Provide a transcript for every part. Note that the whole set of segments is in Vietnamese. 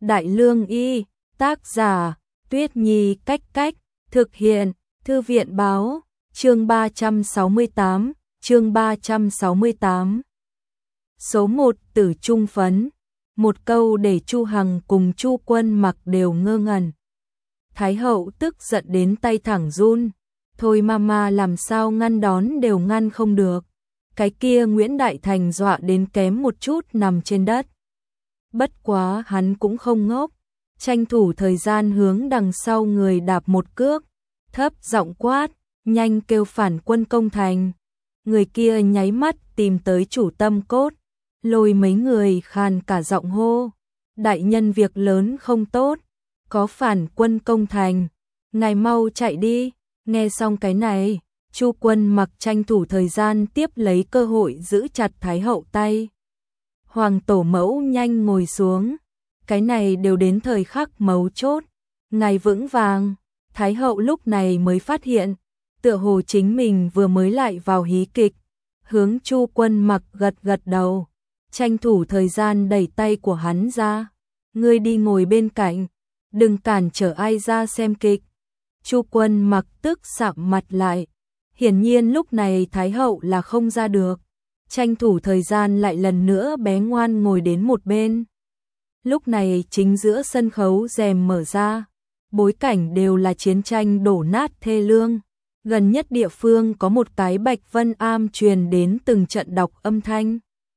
Đại Lương Y, tác giả, Tuyết Nhi Cách Cách, thực hiện, Thư viện Báo, chương 368, chương 368. Số 1 Tử Trung Phấn, một câu để Chu Hằng cùng Chu Quân Mặc đều ngơ ngẩn. Thái hậu tức giận đến tay thẳng run, thôi mama làm sao ngăn đón đều ngăn không được. Cái kia Nguyễn Đại Thành dọa đến kém một chút nằm trên đất. Bất quá hắn cũng không ngốc, tranh thủ thời gian hướng đằng sau người đạp một cước, thấp giọng quát, nhanh kêu phản quân công thành. Người kia nháy mắt tìm tới chủ tâm cốt, lôi mấy người khàn cả giọng hô, đại nhân việc lớn không tốt, có phản quân công thành, ngài mau chạy đi. Nghe xong cái này, Chu Quân Mặc tranh thủ thời gian tiếp lấy cơ hội giữ chặt Thái hậu tay. Hoàng tổ mẫu nhanh ngồi xuống, cái này đều đến thời khắc mấu chốt, ngài vững vàng. Thái hậu lúc này mới phát hiện, tựa hồ chính mình vừa mới lại vào hí kịch, hướng Chu Quân Mặc gật gật đầu, tranh thủ thời gian đẩy tay của hắn ra, ngươi đi ngồi bên cạnh, đừng cản trở ai ra xem kịch. Chu Quân Mặc tức sạm mặt lại, hiển nhiên lúc này Thái hậu là không ra được, tranh thủ thời gian lại lần nữa bé ngoan ngồi đến một bên. Lúc này chính giữa sân khấu rèm mở ra, bối cảnh đều là chiến tranh đổ nát thê lương, gần nhất địa phương có một cái bạch vân am truyền đến từng trận đọc âm thanh.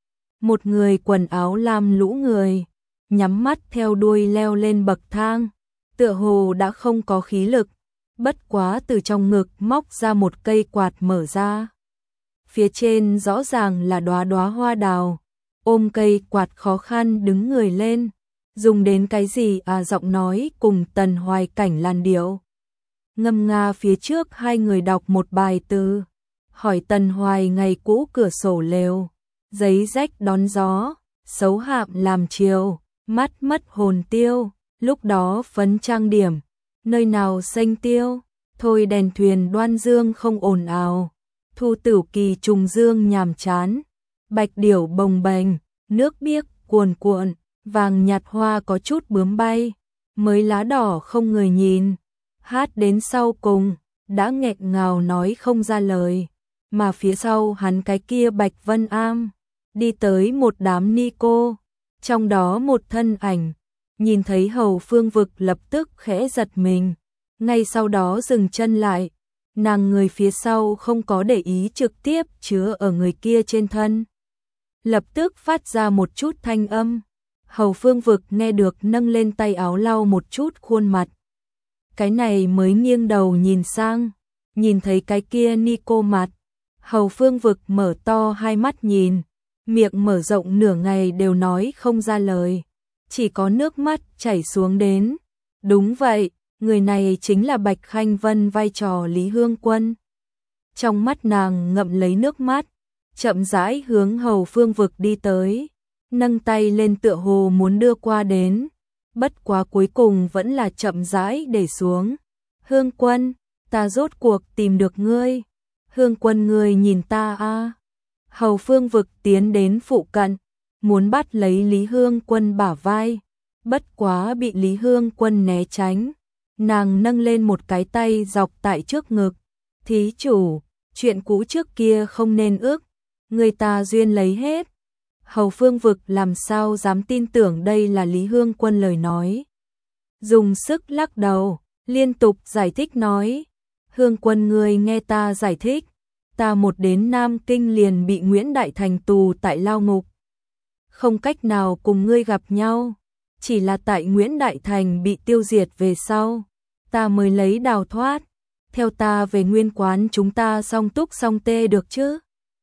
Một người quần áo lam lũ người, nhắm mắt theo đuôi leo lên bậc thang, tựa hồ đã không có khí lực, bất quá từ trong ngực móc ra một cây quạt mở ra. Phía trên rõ ràng là đóa đóa hoa đào, ôm cây quạt khó khăn đứng người lên, dùng đến cái gì giọng nói cùng Tần Hoài Cảnh làn điệu. Ngâm nga phía trước hai người đọc một bài từ, hỏi Tần Hoài ngày cũ cửa sổ lều, giấy rách đón gió, xấu hạm làm chiều, mắt mất hồn tiêu, lúc đó phấn trang điểm, nơi nào xanh tiêu, thôi đèn thuyền đoan dương không ồn ào, thu tửu kỳ trùng dương nhàm chán, bạch điểu bồng bềnh, nước biếc cuồn cuộn, vàng nhạt hoa có chút bướm bay, mới lá đỏ không người nhìn. Hát đến sau cùng, đã nghẹn ngào nói không ra lời, mà phía sau hắn cái kia bạch vân am, đi tới một đám ni cô, trong đó một thân ảnh, nhìn thấy Hầu Phương Vực lập tức khẽ giật mình, ngay sau đó dừng chân lại, nàng người phía sau không có để ý trực tiếp chứa ở người kia trên thân. Lập tức phát ra một chút thanh âm, Hầu Phương Vực nghe được nâng lên tay áo lau một chút khuôn mặt. Cái này mới nghiêng đầu nhìn sang, nhìn thấy cái kia ni cô mặt, Hầu Phương Vực mở to hai mắt nhìn, miệng mở rộng nửa ngày đều nói không ra lời, chỉ có nước mắt chảy xuống đến. Đúng vậy, người này chính là Bạch Khanh Vân vai trò Lý Hương Quân. Trong mắt nàng ngậm lấy nước mắt, chậm rãi hướng Hầu Phương Vực đi tới, nâng tay lên tựa hồ muốn đưa qua đến, bất quá cuối cùng vẫn là chậm rãi để xuống. Hương Quân, ta rốt cuộc tìm được ngươi. Hương Quân ngươi nhìn ta a. Hầu Phương Vực tiến đến phụ cận, muốn bắt lấy Lý Hương Quân bả vai, bất quá bị Lý Hương Quân né tránh. Nàng nâng lên một cái tay dọc tại trước ngực, thí chủ, chuyện cũ trước kia không nên ước, người ta duyên lấy hết. Hầu Phương Vực làm sao dám tin tưởng đây là Lý Hương Quân lời nói. Dùng sức lắc đầu, liên tục giải thích nói, Hương Quân ngươi nghe ta giải thích, ta một đến Nam Kinh liền bị Nguyễn Đại Thành tù tại lao ngục, không cách nào cùng ngươi gặp nhau, chỉ là tại Nguyễn Đại Thành bị tiêu diệt về sau, ta mới lấy đào thoát, theo ta về nguyên quán chúng ta song túc song tê được chứ.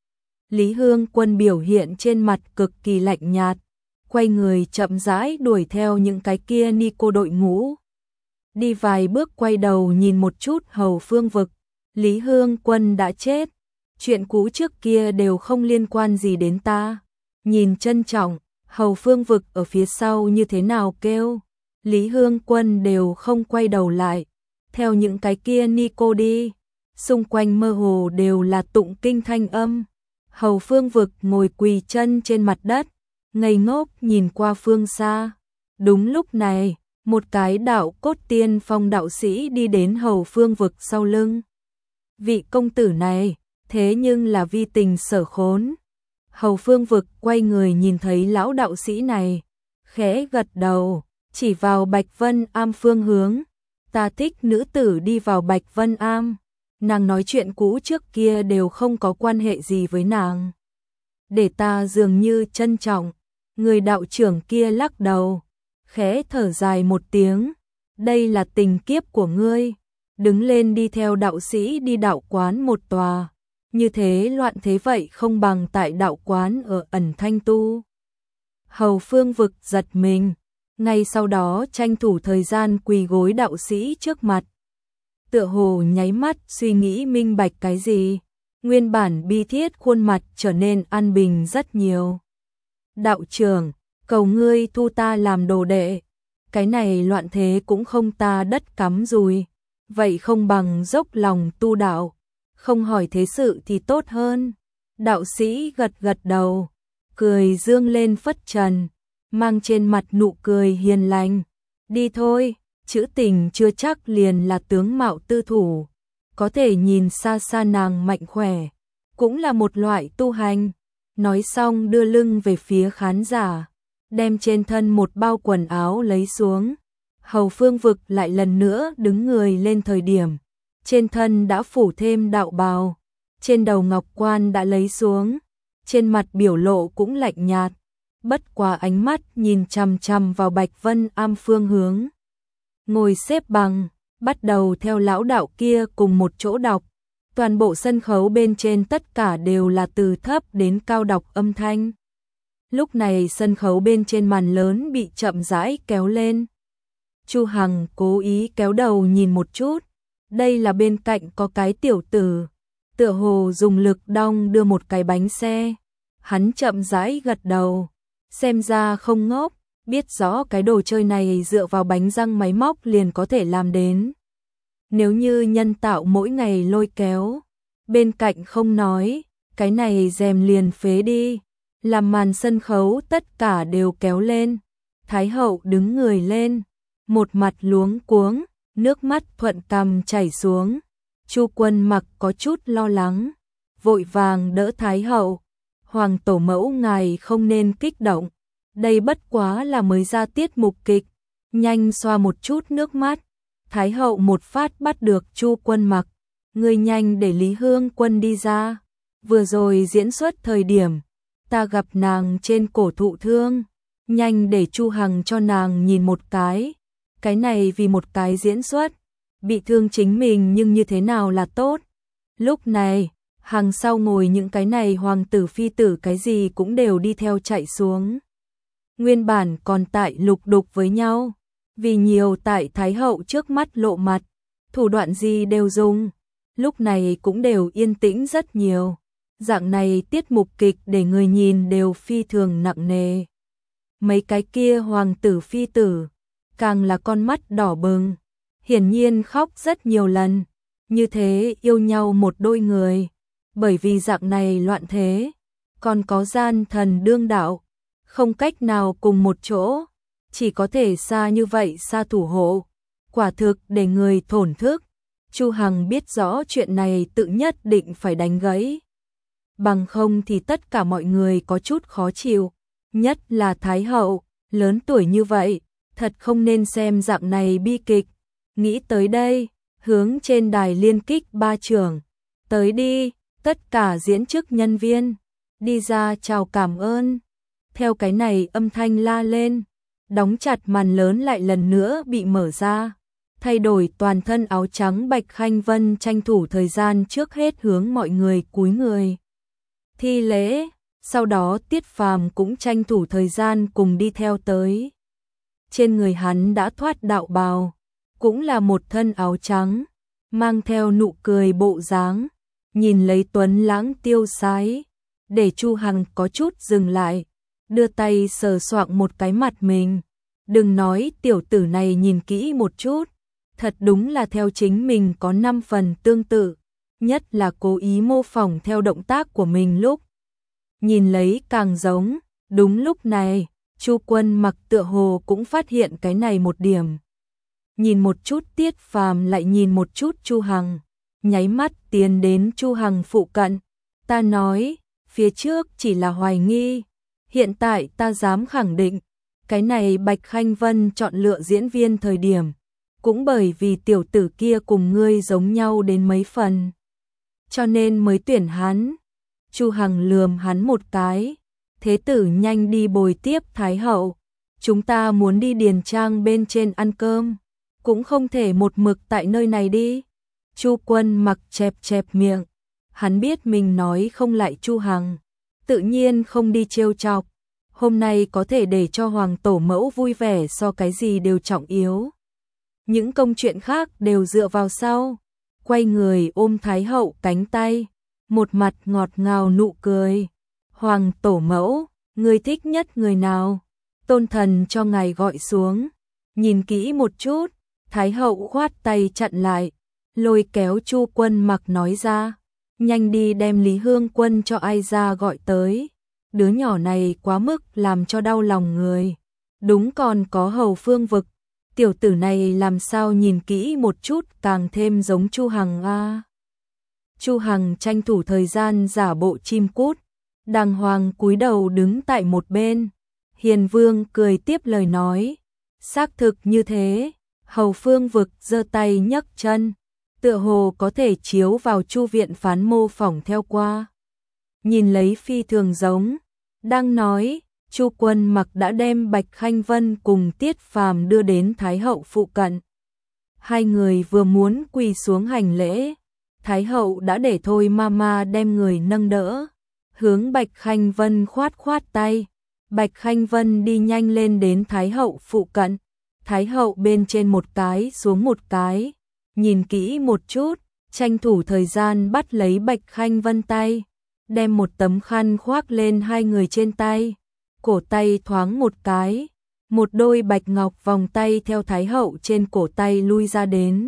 Lý Hương Quân biểu hiện trên mặt cực kỳ lạnh nhạt, quay người chậm rãi đuổi theo những cái kia ni cô đội ngũ. Đi vài bước quay đầu nhìn một chút Hầu Phương Vực, Lý Hương Quân đã chết, chuyện cũ trước kia đều không liên quan gì đến ta. Nhìn trân trọng, Hầu Phương Vực ở phía sau như thế nào kêu, Lý Hương Quân đều không quay đầu lại, theo những cái kia ni cô đi, xung quanh mơ hồ đều là tụng kinh thanh âm. Hầu Phương Vực ngồi quỳ chân trên mặt đất, ngây ngốc nhìn qua phương xa. Đúng lúc này, một cái đạo cốt tiên phong đạo sĩ đi đến Hầu Phương Vực sau lưng. Vị công tử này, thế nhưng là vi tình sở khốn. Hầu Phương Vực quay người nhìn thấy lão đạo sĩ này, khẽ gật đầu, chỉ vào Bạch Vân Am phương hướng. Ta thích nữ tử đi vào Bạch Vân Am. Nàng nói chuyện cũ trước kia đều không có quan hệ gì với nàng. Để ta dường như trân trọng. Người đạo trưởng kia lắc đầu, khẽ thở dài một tiếng. Đây là tình kiếp của ngươi. Đứng lên đi theo đạo sĩ đi đạo quán một tòa. Như thế loạn thế vậy không bằng tại đạo quán ở ẩn thanh tu. Hầu Phương Vực giật mình, ngay sau đó tranh thủ thời gian quỳ gối đạo sĩ trước mặt. Tựa hồ nháy mắt suy nghĩ minh bạch cái gì, nguyên bản bi thiết khuôn mặt trở nên an bình rất nhiều. Đạo trưởng, cầu ngươi thu ta làm đồ đệ, cái này loạn thế cũng không ta đất cắm rùi, vậy không bằng dốc lòng tu đạo, không hỏi thế sự thì tốt hơn. Đạo sĩ gật gật đầu, cười dương lên phất trần, mang trên mặt nụ cười hiền lành. Đi thôi, chữ tình chưa chắc liền là tướng mạo tư thủ, có thể nhìn xa xa nàng mạnh khỏe, cũng là một loại tu hành. Nói xong đưa lưng về phía khán giả, đem trên thân một bao quần áo lấy xuống. Hầu Phương Vực lại lần nữa đứng người lên thời điểm, trên thân đã phủ thêm đạo bào, trên đầu ngọc quan đã lấy xuống, trên mặt biểu lộ cũng lạnh nhạt, bất quá ánh mắt nhìn chằm chằm vào Bạch Vân Am phương hướng. Ngồi xếp bằng, bắt đầu theo lão đạo kia cùng một chỗ đọc. Toàn bộ sân khấu bên trên tất cả đều là từ thấp đến cao đọc âm thanh. Lúc này sân khấu bên trên màn lớn bị chậm rãi kéo lên. Chu Hằng cố ý kéo đầu nhìn một chút, đây là bên cạnh có cái tiểu tử, tựa hồ dùng lực đong đưa một cái bánh xe. Hắn chậm rãi gật đầu, xem ra không ngốc, biết rõ cái đồ chơi này dựa vào bánh răng máy móc liền có thể làm đến. Nếu như nhân tạo mỗi ngày lôi kéo, bên cạnh không nói, cái này rèm liền phế đi, làm màn sân khấu tất cả đều kéo lên. Thái hậu đứng người lên, một mặt luống cuống, nước mắt thuận cằm chảy xuống. Chu Quân Mặc có chút lo lắng, vội vàng đỡ Thái hậu. Hoàng tổ mẫu ngài không nên kích động, đây bất quá là mới ra tiết mục kịch, nhanh xoa một chút nước mắt. Thái hậu một phát bắt được Chu Quân Mặc, ngươi nhanh để Lý Hương Quân đi ra. Vừa rồi diễn xuất thời điểm, ta gặp nàng trên cổ thụ thương, nhanh để Chu Hằng cho nàng nhìn một cái này vì một cái diễn xuất, bị thương chính mình nhưng như thế nào là tốt. Lúc này, hàng sau ngồi những cái này hoàng tử phi tử cái gì cũng đều đi theo chạy xuống. Nguyên bản còn tại lục đục với nhau, vì nhiều tại Thái hậu trước mắt lộ mặt, thủ đoạn gì đều dùng, lúc này cũng đều yên tĩnh rất nhiều. Dạng này tiết mục kịch để người nhìn đều phi thường nặng nề. Mấy cái kia hoàng tử phi tử, càng là con mắt đỏ bừng, hiển nhiên khóc rất nhiều lần, như thế yêu nhau một đôi người. Bởi vì dạng này loạn thế, còn có gian thần đương đạo, không cách nào cùng một chỗ, chỉ có thể xa như vậy xa thủ hộ, quả thực để người thổn thức. Chu Hằng biết rõ chuyện này tự nhất định phải đánh gãy, bằng không thì tất cả mọi người có chút khó chịu, nhất là Thái hậu, lớn tuổi như vậy, thật không nên xem dạng này bi kịch. Nghĩ tới đây, hướng trên đài liên kích ba trưởng, tới đi, tất cả diễn chức nhân viên, đi ra chào cảm ơn. Theo cái này âm thanh la lên, đóng chặt màn lớn lại lần nữa bị mở ra, thay đổi toàn thân áo trắng Bạch Khanh Vân tranh thủ thời gian trước hết hướng mọi người cúi người thi lễ, sau đó Tiết Phàm cũng tranh thủ thời gian cùng đi theo tới. Trên người hắn đã thoát đạo bào, cũng là một thân áo trắng, mang theo nụ cười bộ dáng, nhìn lấy tuấn lãng tiêu sái, để Chu Hằng có chút dừng lại, đưa tay sờ soạng một cái mặt mình. Đừng nói tiểu tử này nhìn kỹ một chút, thật đúng là theo chính mình có 5 phần tương tự, nhất là cố ý mô phỏng theo động tác của mình lúc nhìn lấy càng giống. Đúng lúc này, Chu Quân Mặc tựa hồ cũng phát hiện cái này một điểm. Nhìn một chút Tiết Phàm lại nhìn một chút Chu Hằng, nháy mắt tiến đến Chu Hằng phụ cận. Ta nói, phía trước chỉ là hoài nghi, hiện tại ta dám khẳng định, cái này Bạch Khanh Vân chọn lựa diễn viên thời điểm, cũng bởi vì tiểu tử kia cùng ngươi giống nhau đến mấy phần, cho nên mới tuyển hắn. Chu Hằng lườm hắn một cái, thế tử nhanh đi bồi tiếp Thái hậu, chúng ta muốn đi điền trang bên trên ăn cơm, cũng không thể một mực tại nơi này đi. Chu Quân Mặc chẹp chẹp miệng, hắn biết mình nói không lại Chu Hằng, tự nhiên không đi trêu chọc, hôm nay có thể để cho hoàng tổ mẫu vui vẻ so cái gì đều trọng yếu. Những công chuyện khác đều dựa vào sau. Quay người ôm Thái hậu cánh tay, một mặt ngọt ngào nụ cười. Hoàng tổ mẫu, người thích nhất người nào? Tôn thần cho ngài gọi xuống. Nhìn kỹ một chút, Thái hậu khoát tay chặn lại, lôi kéo Chu Quân Mặc nói ra, nhanh đi đem Lý Hương Quân cho ai ra gọi tới. Đứa nhỏ này quá mức làm cho đau lòng người. Đúng, còn có Hầu Phương Vực, tiểu tử này làm sao nhìn kỹ một chút càng thêm giống Chu Hằng a. Chu Hằng tranh thủ thời gian giả bộ chim cút, đàng hoàng cúi đầu đứng tại một bên. Hiền Vương cười tiếp lời nói, xác thực như thế. Hầu Phương Vực giơ tay nhấc chân, tựa hồ có thể chiếu vào Chu viện phán mô phỏng theo qua. Nhìn lấy phi thường giống. Đang nói, Chu Quân Mặc đã đem Bạch Khanh Vân cùng Tiết Phàm đưa đến Thái hậu phụ cận. Hai người vừa muốn quỳ xuống hành lễ, Thái hậu đã để thôi mama đem người nâng đỡ, hướng Bạch Khanh Vân khoát khoát tay. Bạch Khanh Vân đi nhanh lên đến Thái hậu phụ cận. Thái hậu bên trên một cái xuống một cái, nhìn kỹ một chút, tranh thủ thời gian bắt lấy Bạch Khanh Vân tay, đem một tấm khăn khoác lên hai người trên tay, cổ tay thoáng một cái, một đôi bạch ngọc vòng tay theo Thái hậu trên cổ tay lui ra đến,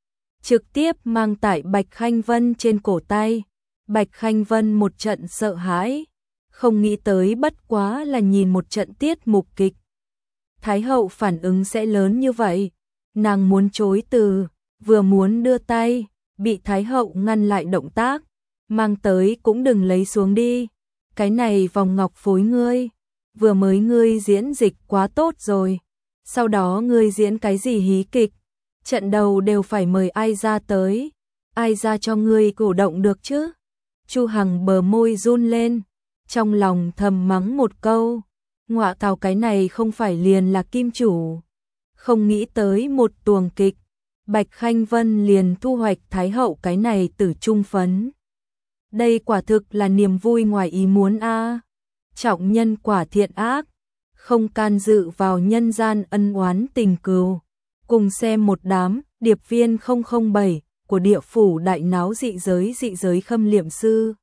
trực tiếp mang tại Bạch Khanh Vân trên cổ tay. Bạch Khanh Vân một trận sợ hãi, không nghĩ tới bất quá là nhìn một trận tiết mục kịch, Thái hậu phản ứng sẽ lớn như vậy. Nàng muốn chối từ, vừa muốn đưa tay, bị Thái hậu ngăn lại động tác, mang tới cũng đừng lấy xuống đi, cái này vòng ngọc phối ngươi, vừa mới ngươi diễn dịch quá tốt rồi, sau đó ngươi diễn cái gì hí kịch, trận đầu đều phải mời ai ra tới, ai ra cho ngươi cổ động được chứ. Chu Hằng bờ môi run lên, trong lòng thầm mắng một câu, ngọa tào, cái này không phải liền là kim chủ. Không nghĩ tới một tuồng kịch, Bạch Khanh Vân liền thu hoạch Thái hậu cái này tử trung phấn. Đây quả thực là niềm vui ngoài ý muốn a. Trọng nhân quả thiện ác, không can dự vào nhân gian ân oán tình cừu. Cùng xem một đám điệp viên 007 của địa phủ đại náo dị giới khâm liệm sư.